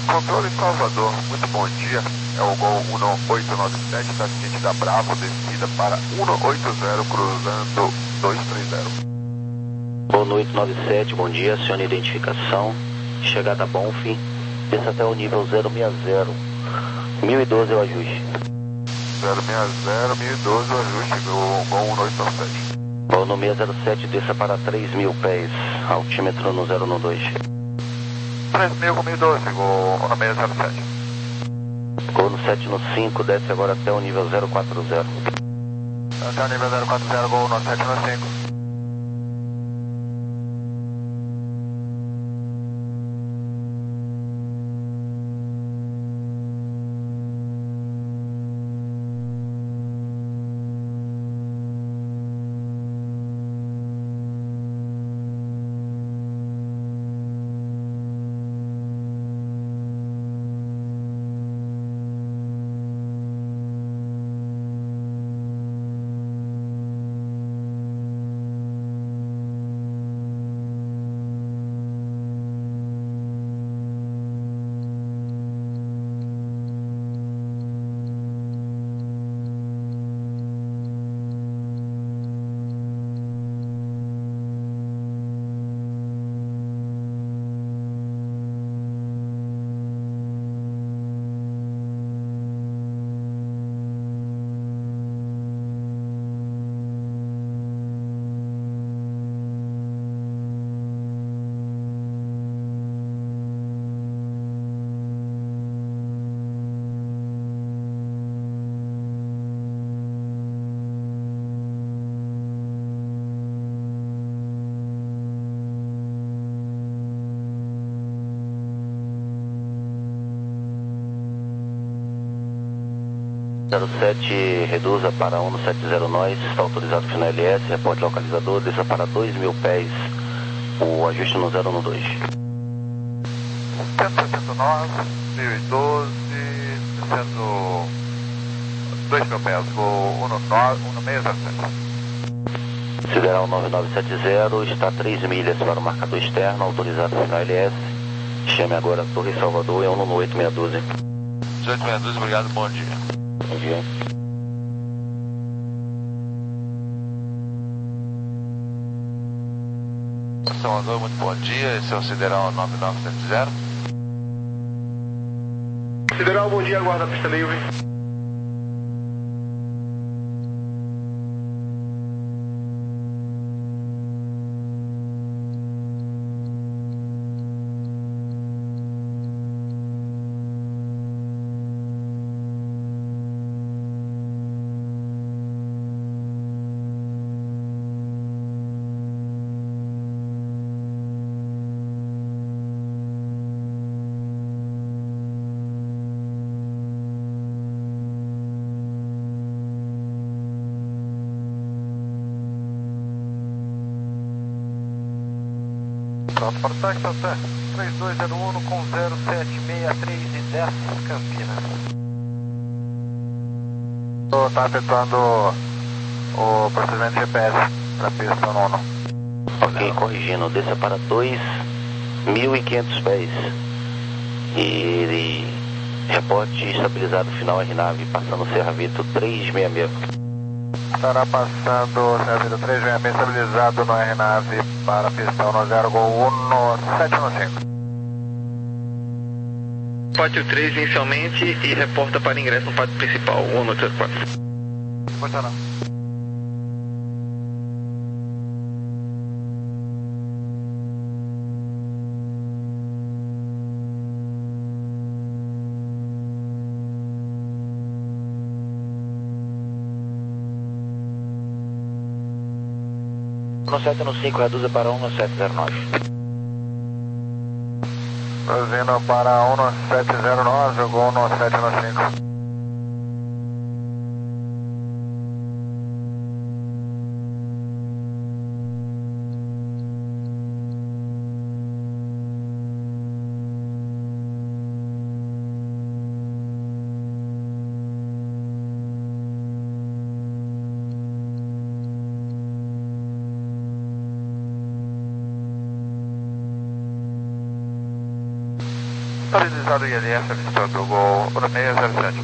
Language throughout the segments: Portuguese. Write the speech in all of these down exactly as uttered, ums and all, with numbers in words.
Controle Salvador, muito bom dia. É o Gol um oito nove sete da City da Bravo, descida para um oito zero, cruzando dois três zero. Gol no oito nove sete, bom dia, acione identificação. Chegada a Bonfim, desça até o nível zero seis zero. mil e doze é o ajuste. zero seis zero, mil e doze o ajuste, Gol um oito nove sete. Gol no seis zero sete, desça para três mil pés, altímetro no zero um dois. três mil com mil e doze, Gol no seis zero sete. Gol no sete no cinco, desce agora até o nível zero quatro zero. Até o nível zero quatro zero, Gol no sete no cinco. zero sete, reduza para um sete zero nós, está autorizado para final L S, reporte localizador, desça para dois mil pés, o ajuste no zero um dois. cento e sessenta e nove, mil e doze, descendo dois mil pés, Gol um seis zero sete. Sideral nove nove sete zero, está três milhas para o marcador externo, autorizado para final L S, chame agora a Torre Salvador, é um oito seis um dois. dezoito seis dois, obrigado, bom dia. Bom dia. Salvador, muito bom dia. Esse é o Sideral nove nove sete zero. Sideral, bom dia, aguarda a pista livre. Pronto para o táxi, até três dois zero um com zero sete seis três e dez, Campinas. Está efetuando o procedimento de G P S para a pista nono. Ok, corrigindo, desça para dois mil e quinhentos pés e, e reporte estabilizado final R nave, passando Serra Vito três seis seis. Estará passando Serra Vito três seis seis, estabilizado no R nave para pistão no zero, Gol um sete no cinco. Pátio três inicialmente e reporta para ingresso no pátio principal, um oito quatro. Funcionando. um sete no cinco, reduza para um sete zero nove. Vindo para um sete zero nove, Gol um sete no cinco. Atualizado o I L S avistando o Gol no seis zero sete.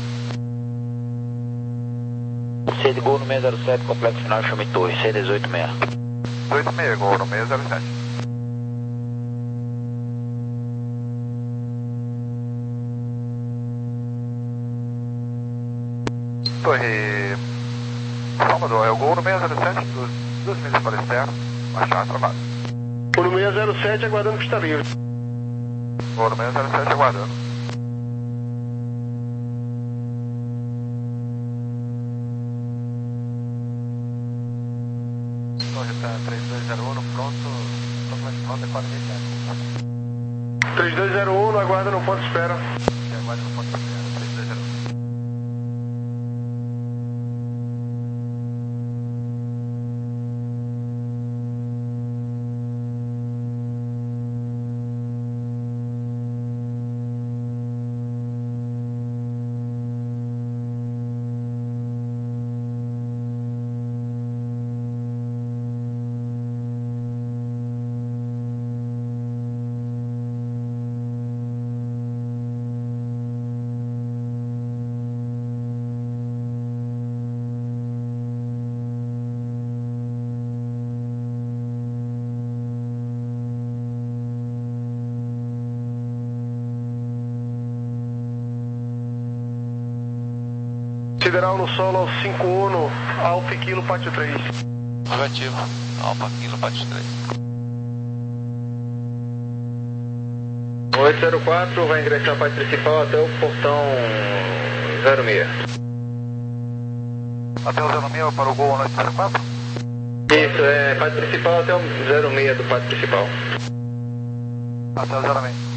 C de Gol no seis zero sete, complexo final Chame Torre, C dezoito seis. dezoito seis, Gol no seis zero sete. Torre Salvador, é o Gol no seis zero sete, dos, duas milhas para externo, marchar, trabalho. Gol no seis zero sete, aguardando pista livre. Gol no seis zero sete, aguardando. Torre três dois zero um, pronto, rota quatro mil e quinhentos. três dois zero um, aguarda no ponto de espera. Aguarda no ponto de espera, três dois zero um. Sideral no solo ao cinco um, Alfa Kilo Pátio três. Negativo, Alfa Kilo Pátio três. oito zero quatro vai ingressar a parte principal até o portão zero seis. Até o zero seis para o Gol no zero quatro? Isso, é parte principal até o zero seis do parte principal. Até o zero seis.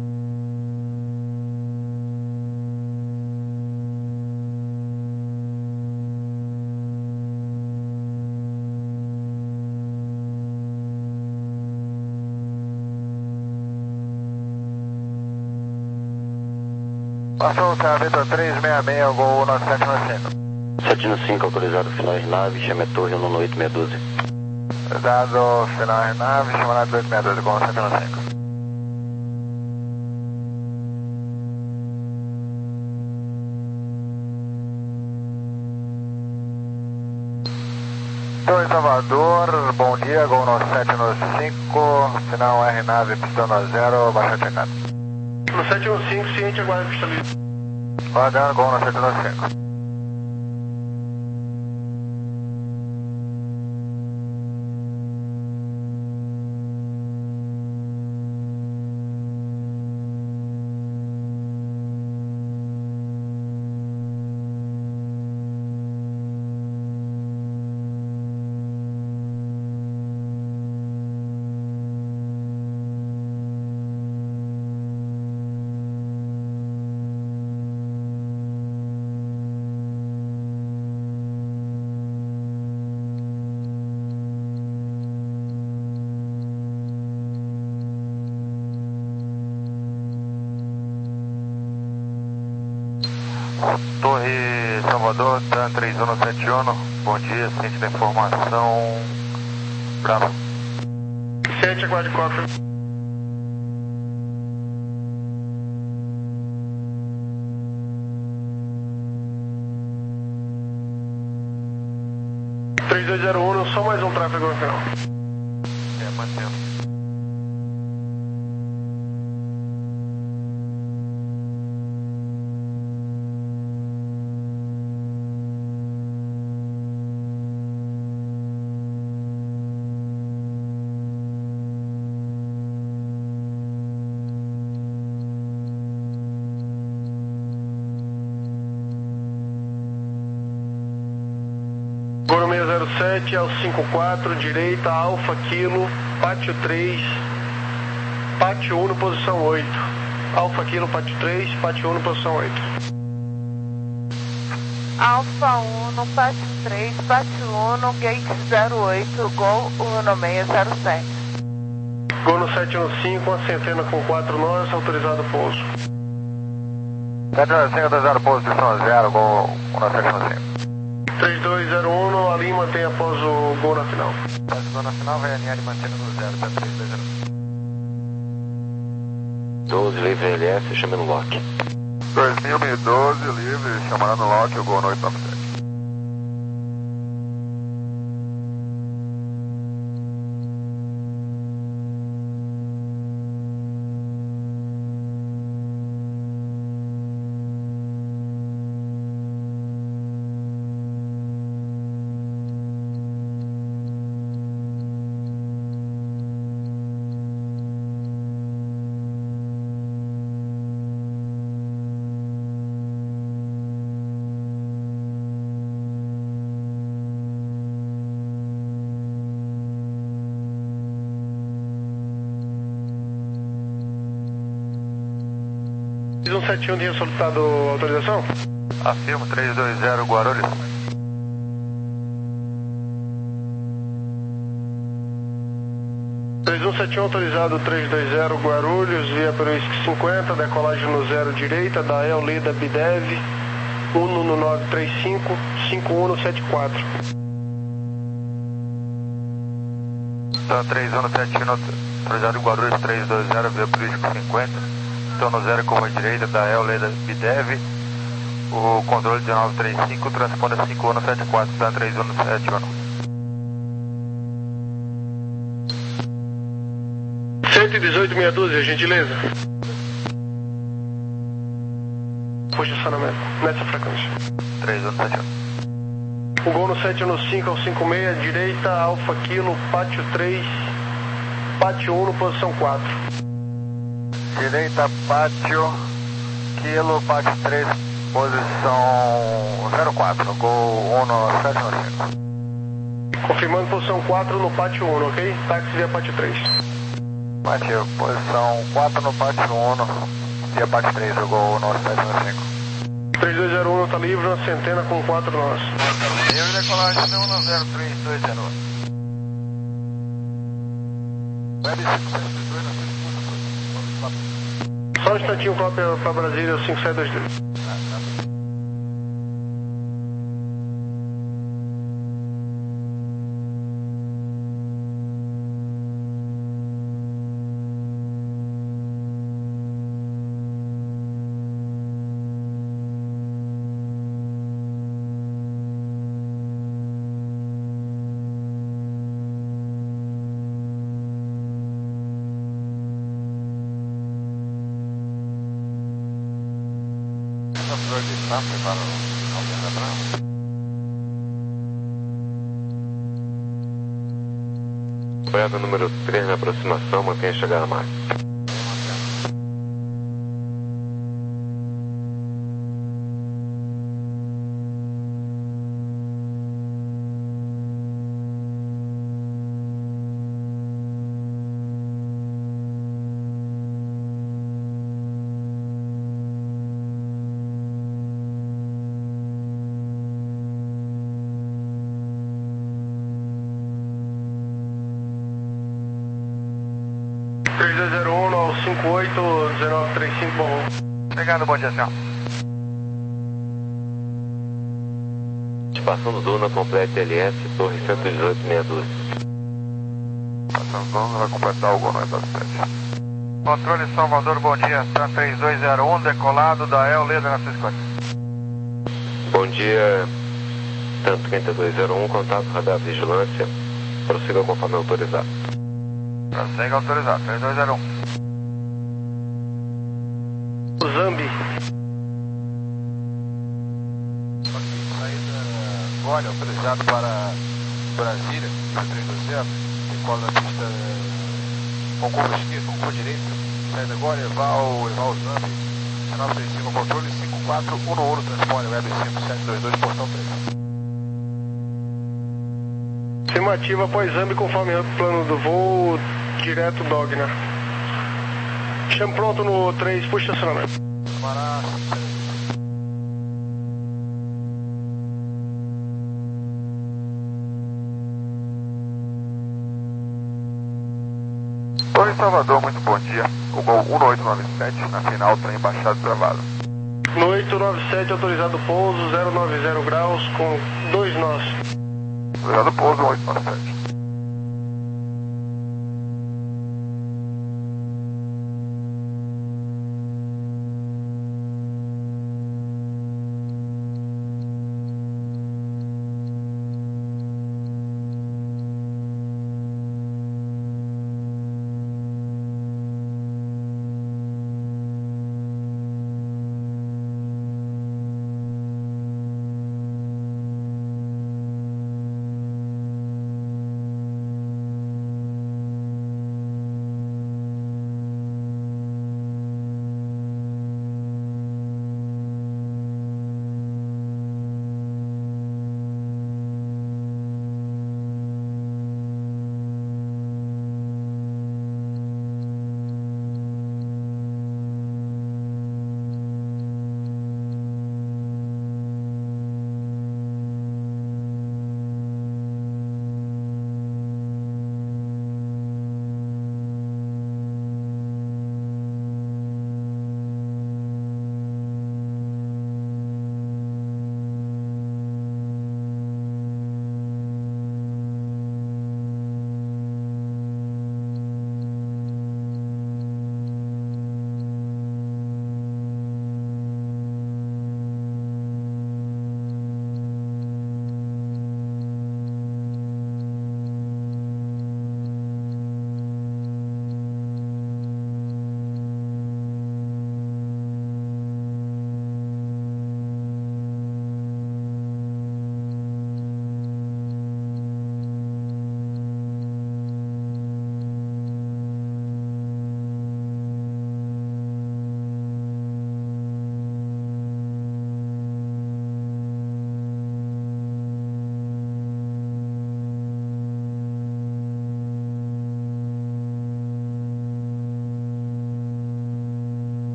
Passou o Vitor três seis seis, Gol no sete cinco. sete cinco, autorizado final aeronave, chame a torre no oito seis um dois. Dado final aeronave, chamada oito seis dois, Gol no sete cinco. Torre Salvador, bom dia, Gol no sete cinco, final R nave, pistão no zero, baixa checado. No sete um cinco, ciente, aguarda pista livre. Guardando, Gol no sete cinco. Torre Salvador, TAN três um sete um, bom dia, ciente da informação, Bravo. Ciente, aguarde quatro. três dois zero um, só mais um tráfego no final. É, mantendo. Gol no seis zero sete, ao cinco quatro, direita, Alfa Kilo, Pátio três, Pátio um, posição oito. Alfa Kilo, Pátio três, Pátio um, posição oito. Alfa um, Pátio três, Pátio um, Gate zero oito, Gol no seis zero sete. Gol no sete um cinco, uma centena com quatro nós, autorizado pouso. sete um cinco, autorizado pouso, posição zero, Gol no sete um cinco. três dois zero um, a linha mantém após o gol na final. Após o gol na final, vai alinhar e mantendo no zero, tá três dois zero um. doze, livre L S, chamando Lock. dois mil e doze, livre, chamando Lock, o Gol no oito nove sete. um sete um tinha solicitado autorização? Afirmo, três dois zero, Guarulhos. três um sete um autorizado, três dois zero, Guarulhos, via Peruísque cinquenta, decolagem no zero direita, da El Lida Bidev, um no nove três cinco, cinco um sete quatro. Então, três um sete um, autorizado Guarulhos, três dois zero, via Peruísque cinquenta. Estou no zero curva direita da El Leda Bidev, o controle dezenove três cinco, transponda cinco um sete quatro, está três um sete um. cento e dezoito, meia dúzia, gentileza. Posicionamento, nessa frequência. três um sete um. O Gol no sete um cinco ao cinco seis, direita, Alfa Kilo, Pátio três, Pátio um, posição quatro. Direita, Pátio, Kilo, Pátio três, posição zero quatro, Gol um no sete um cinco. Confirmando posição quatro no Pátio um, ok? Táxi via Pátio três. Pátio, posição quatro no Pátio um, via Pátio três, Gol um no sete um cinco. três dois zero um está livre, uma centena com quatro nós. Livre, decolagem um no zero três dois zero. Web cinco sete dois na frente. Só um instantinho para Brasília, cinco sete dois dois. Boiada número três na aproximação, mantenha a chegada máxima. três dois zero um ao cinco oito, dezenove trinta e cinco, bom. Obrigado, bom dia, senhor. Passando Duna, complete L S, torre cento e dezoito, meia dúzia. Passando Duna, vai completar o Gol no oito nove sete. Controle Salvador, bom dia, Stan três dois zero um, decolado da El Leda na cinquenta. Bom dia, Stan trinta e dois zero um, contato radar vigilância, prossiga conforme autorizado. Prossegue autorizado, três dois zero um. Zambi. Saída Gole, autorizado para Brasília, três dois zero, decola na pista com curva esquerda, com curva direita. Saída Gole, Eval, Eval Zambi, dezenove trinta e cinco, controle cinco quatro um no ouro, transpone Web cinco sete dois dois, portão três. Estimativa após Zambi conforme o plano do voo, direto Dogna. Chamo pronto no três, puxa estacionamento. Camará, Oi, Salvador, muito bom dia. O Gol um oito nove sete, na final, trem baixado travado. No oito nove sete, autorizado pouso, zero nove zero graus, com dois nós. Autorizado pouso, oito nove sete.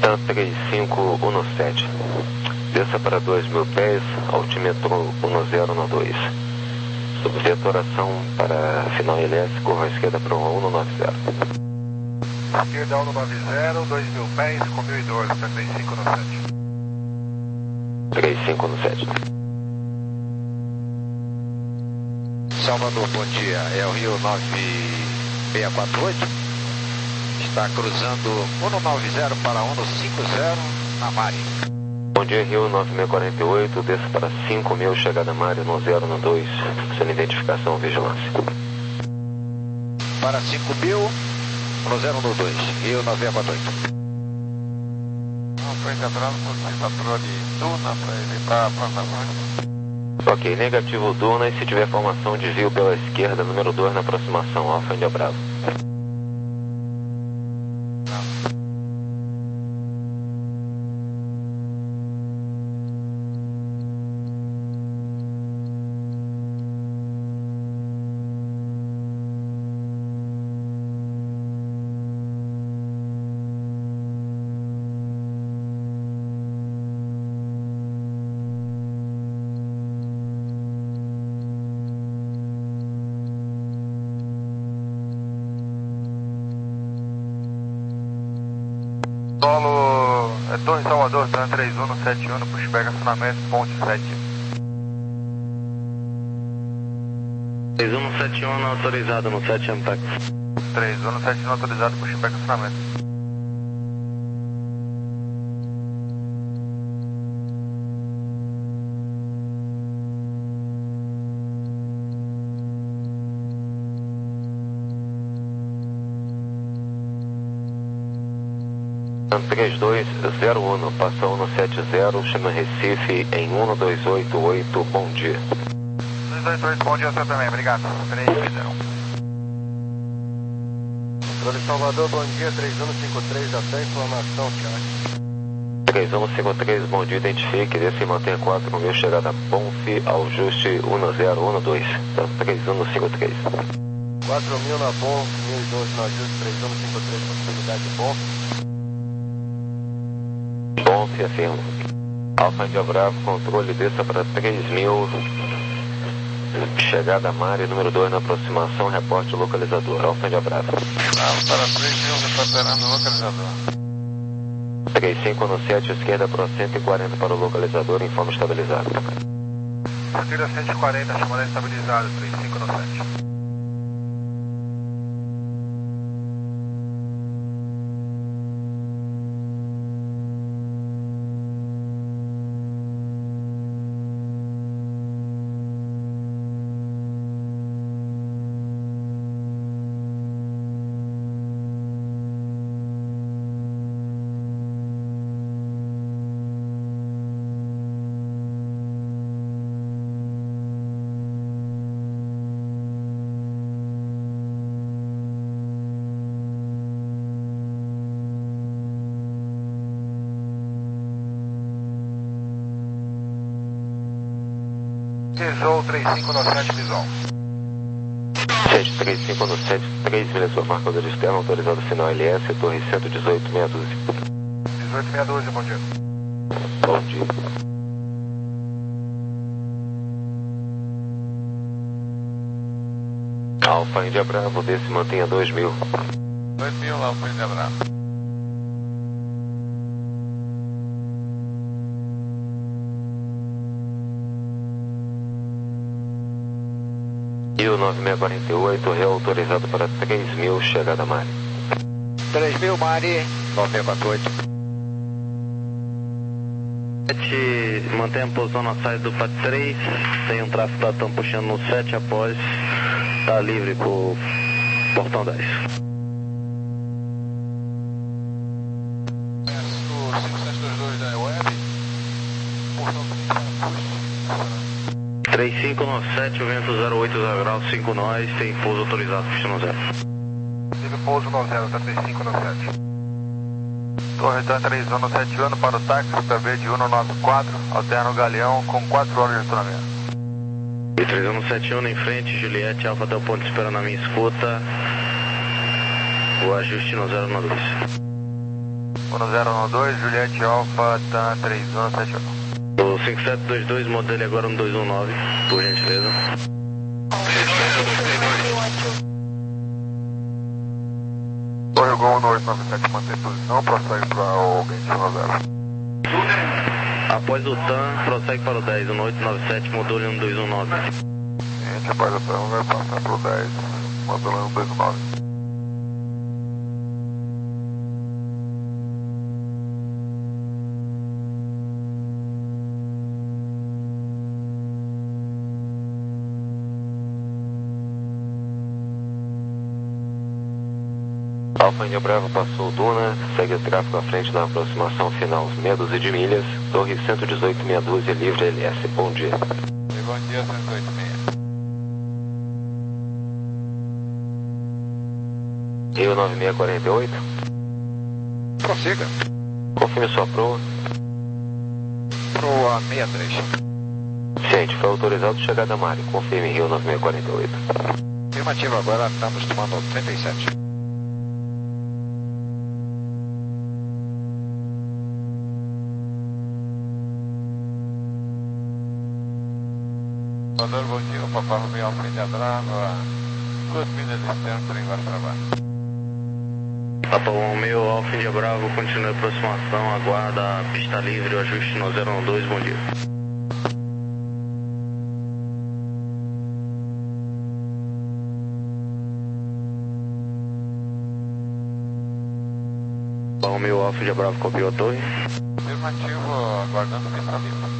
três cinco um sete. Desça para dois mil pés, altímetro um zero um dois. Subvetoração para final L S, curva à esquerda para um um nove zero. Esquerda um nove zero, dois mil pés, com mil e doze, para três cinco um sete. três cinco um sete. Salvador, bom dia. É o Rio nove seis quatro oito. Está cruzando um nove zero para um cinco zero na Mari. Bom dia, Rio nove seis quatro oito, desça para cinco mil, chegada Mari no zero um dois, sem identificação, vigilância. Para cinco mil, no zero um dois, Rio nove seis quatro oito. Não, foi encontrado por patrulha de Duna para evitar a plataforma. Ok, negativo Duna, e se tiver formação, desvio pela esquerda, número dois na aproximação, Alfa Índia Bravo. Solo é Torre Salvador, Tan três um sete um, pushback acionamento, ponte sete. três um sete um autorizado no sete Ampex. três um sete um autorizado, pushback acionamento. três dois zero um, passa um sete zero, chama Recife em um dois oito oito, bom dia. dois dois oito, bom dia, você também, obrigado. três dois zero. Controle Salvador, bom dia, três um cinco três, até informação, Thiago. três um cinco três, bom dia, identifique, desça e mantenha quatro mil, chegada Bonfi, ajuste um zero um dois, três um cinco três. quatro mil na Bonf, mil e doze no ajuste, três um cinco três, possibilidade de Bonf. Bonfi, afirmo. Alfa Índia Bravo, controle, desça para três mil, chegada Mari, número dois na aproximação, reporte localizador, Alfa Índia Bravo. Ah, para três mil, recuperando o localizador. três cinco um sete, esquerda para cento e quarenta para o localizador, informe estabilizado. Partida cento e quarenta, chamada estabilizada, três cinco um sete. Visou três cinco um sete, visão. sete três cinco um sete, três milhas por marcador externo, autorizado final L S, torre cento e dezoito, meia dúzia. dezoito meia dúzia, bom dia. Bom dia. Alfa Índia Bravo, desce e mantenha dois mil. dois mil lá, foi Índia Bravo. Rio nove seis quatro oito, reautorizado para três mil, chegada Mari. três mil, Mari, nove seis quatro oito. Mantenha a posição na saída do P A T três, tem um tráfego da TAM puxando no sete após, está livre pro portão dez. O cinco sete dois dois da Web, portão três cinco um sete, o vento zero oito zero graus, cinco nós, tem pouso autorizado, puxando zero. Tive pouso no zero, tá três cinco um sete. Torre Tan três um sete um para o táxi, P B de um nove quatro, alterna o Galeão com quatro horas de acionamento. E três um sete um em frente, Juliette, Alfa Del Ponte esperando na minha escuta, o ajuste no zero um dois. um zero um dois, Juliette Alfa, tá três um sete um. O cinco sete dois dois, modelo agora um dois um nove, por gentileza. Torre Gol um oito nove sete, mantém posição, prossegue para o Gate um zero. Após o T A M, prossegue para o dez, um oito nove sete, modelo um dois um nove. Gente, após o T A M vai passar para o dez, modelo um dois um nove. Alfa India Bravo passou Duna, segue o tráfego à frente na aproximação final, meia dúzia de milhas, Torre cento e dezoito, meia dúzia, livre L S. Bom dia. Bom dia, cento e dezoito meia. Rio nove seis quatro oito. Prossiga. Confirme sua proa. Proa sessenta e três. Ciente, foi autorizado chegada a Mari. Confirme Rio nove seis quatro oito. Afirmativo, agora estamos tomando trinta e sete. Salvador, bom dia, o Papa Romeo Alfa India Bravo, a duas milhas externas, trem vai para baixo. Papa Romeo Alfa India Bravo, continua a aproximação, aguarda a pista livre, o ajuste no zero um dois, bom dia. Papa Romeo Alfa India Bravo, copiou a torre. Afirmativo, aguardando pista livre.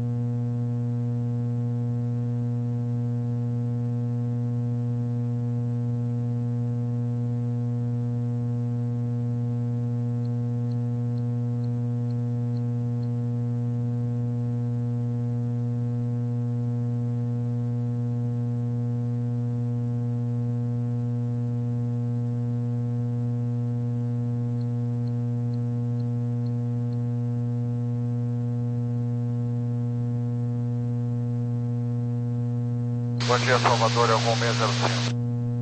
Bom dia, Salvador, é o Gol seis zero cinco.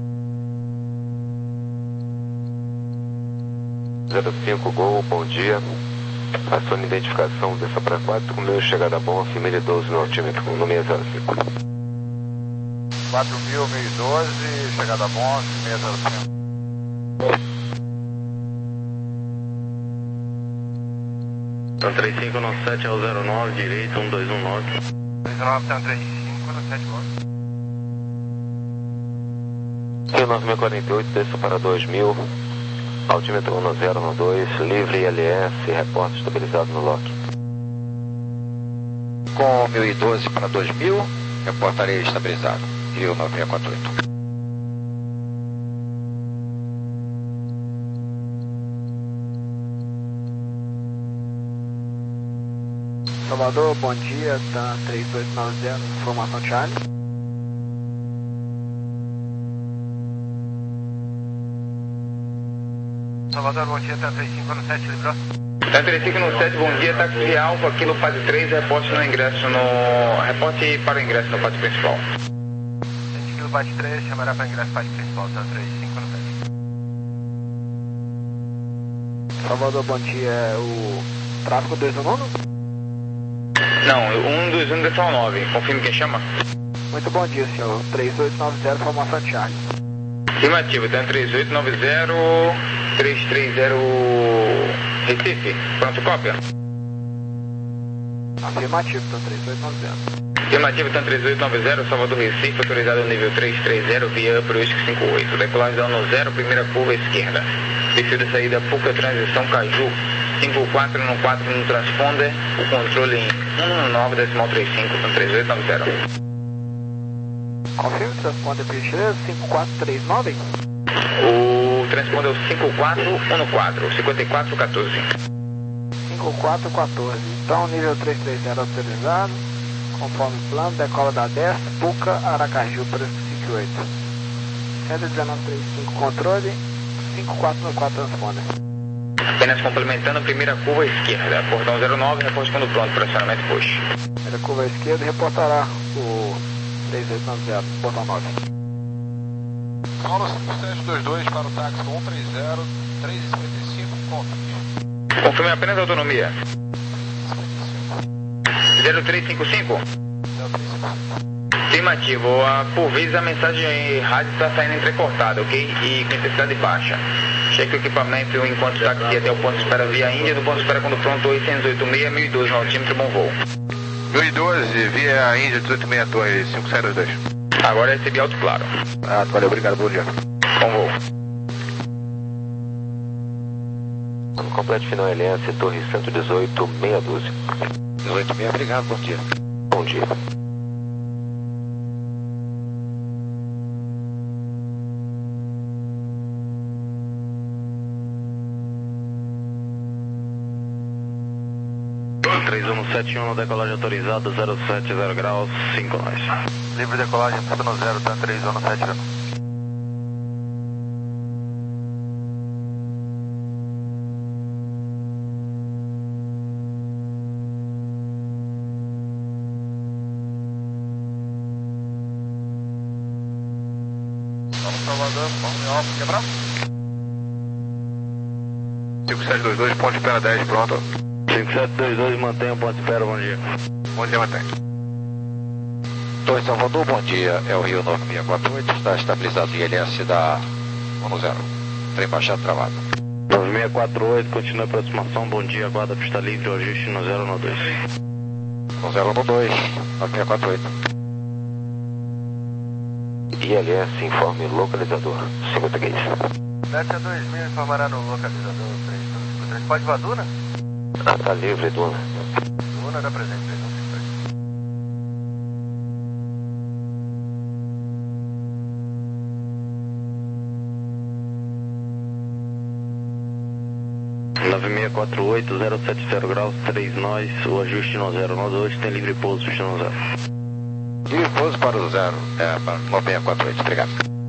zero cinco Gol, bom dia. Acione a identificação dessa para quatro, com meu chegada bom, família doze no altímetro, no seis zero cinco. quatro mil, mil e doze, chegada bom, seis zero cinco. Então três cinco nove sete ao zero nove, direito, um dois um nove. três nove, então três cinco nove sete nove. Rio nove seis quatro oito, desça para dois mil, altímetro um zero um dois, livre I L S, reporte estabilizado no lock. Com mil e doze para dois mil, reportaria estabilizado. Rio nove seis quatro oito. Salvador, bom dia, tá três oito nove zero, informação Charlie. Salvador, bom dia, tá três cinco nove sete, livrou. Tá três cinco nove sete, bom dia, táxi Alfa, Kilo Paz três, reporte no ingresso no... reporte para o ingresso no pátio principal. Kilo Paz três, chamará para ingresso no pátio principal, tá três cinco nove sete. Salvador, bom dia, é o tráfego dois um nove? Não, um dois um decimal nove, confirme quem chama. Muito bom dia, senhor, três oito nove zero, informação Charlie. Afirmativo, tá três oito nove zero, três três zero Recife, pronto, cópia. Afirmativo, tá três oito nove zero. Afirmativo, tá três oito nove zero, Salvador Recife, autorizado no nível três três zero, via Upper Whisky cinco oito. Decolagem no zero, primeira curva esquerda. Descida saída Puca, transição Caju, cinco quatro no quatro no transponder, o controle em um nove decimal trinta e cinco, tá três oito nove zero. Confirme o transponder, por gentileza, cinco quatro três nove? O transponder é o cinco quatro um quatro, cinquenta e quatro quatorze. cinco quatro quatorze. Então, nível três três zero autorizado, conforme o plano, decola da dez, Puca, Aracaju, para cinco oito. cento e dezenove trinta e cinco controle, cinco quatro um quatro transponder. Apenas complementando a primeira curva esquerda, portão zero nove, reporte quando pronto, pressionamento push. Primeira curva esquerda, reportará o três oito nove zero, portão nove. Paulo cinco sete dois dois para o táxi um três zero, três cinquenta e cinco, conta. Confirme apenas a autonomia. zero três cinco cinco? Afirmativo. Ah, por vezes a mensagem em rádio está saindo entrecortada, ok? E com intensidade baixa. Cheque o equipamento enquanto táxi até o ponto de espera via Índia, do ponto de espera quando pronto oitocentos e oitenta e seis, mil e doze no altímetro, bom voo. mil e doze, via Índia dezoito sessenta e seis, Torre cinco sete dois dois. Agora recebi alto claro. Ah, valeu, obrigado, bom dia. Bom voo. Complete final L S, Torre cento e dezoito, meia dúzia. dezoito seis, obrigado, bom dia. Bom dia. três um sete um, decolagem autorizada, zero sete zero graus, cinco nós. Livre decolagem, pista no zero, tá três um sete um. Salvador, Palme Alfa, quebrar? cinco sete dois dois, ponto de espera dez, pronto. cinco sete dois dois, mantenha o ponto de espera, bom dia. Bom dia, mantém. Torre Salvador, bom dia. É o Rio nove seis quatro oito, está estabilizado I L S da um zero. Trem baixado travado. nove seis quatro oito, continua a aproximação, bom dia, guarda pista livre, o ajuste no zero no dois. um zero no dois, nove seis quatro oito. I L S, informe localizador, cinco três. sete a dois mil, informará no localizador três dois cinco três. Pode voar Duna? Ah, tá livre, Duna. Duna dá presente, três dois cinco três. nove seis quatro oito, zero sete zero graus, três nós, o ajuste no zero no dois, tem livre pouso, pista no zero. Livre pouso para o zero, é, para nove seis quatro oito, obrigado.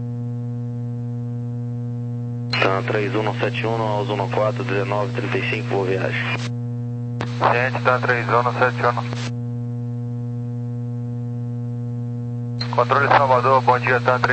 Tá, três um sete um, aos um quatro, dezenove trinta e cinco, boa viagem. Gente, tá três um sete um. Controle Salvador, bom dia, tá três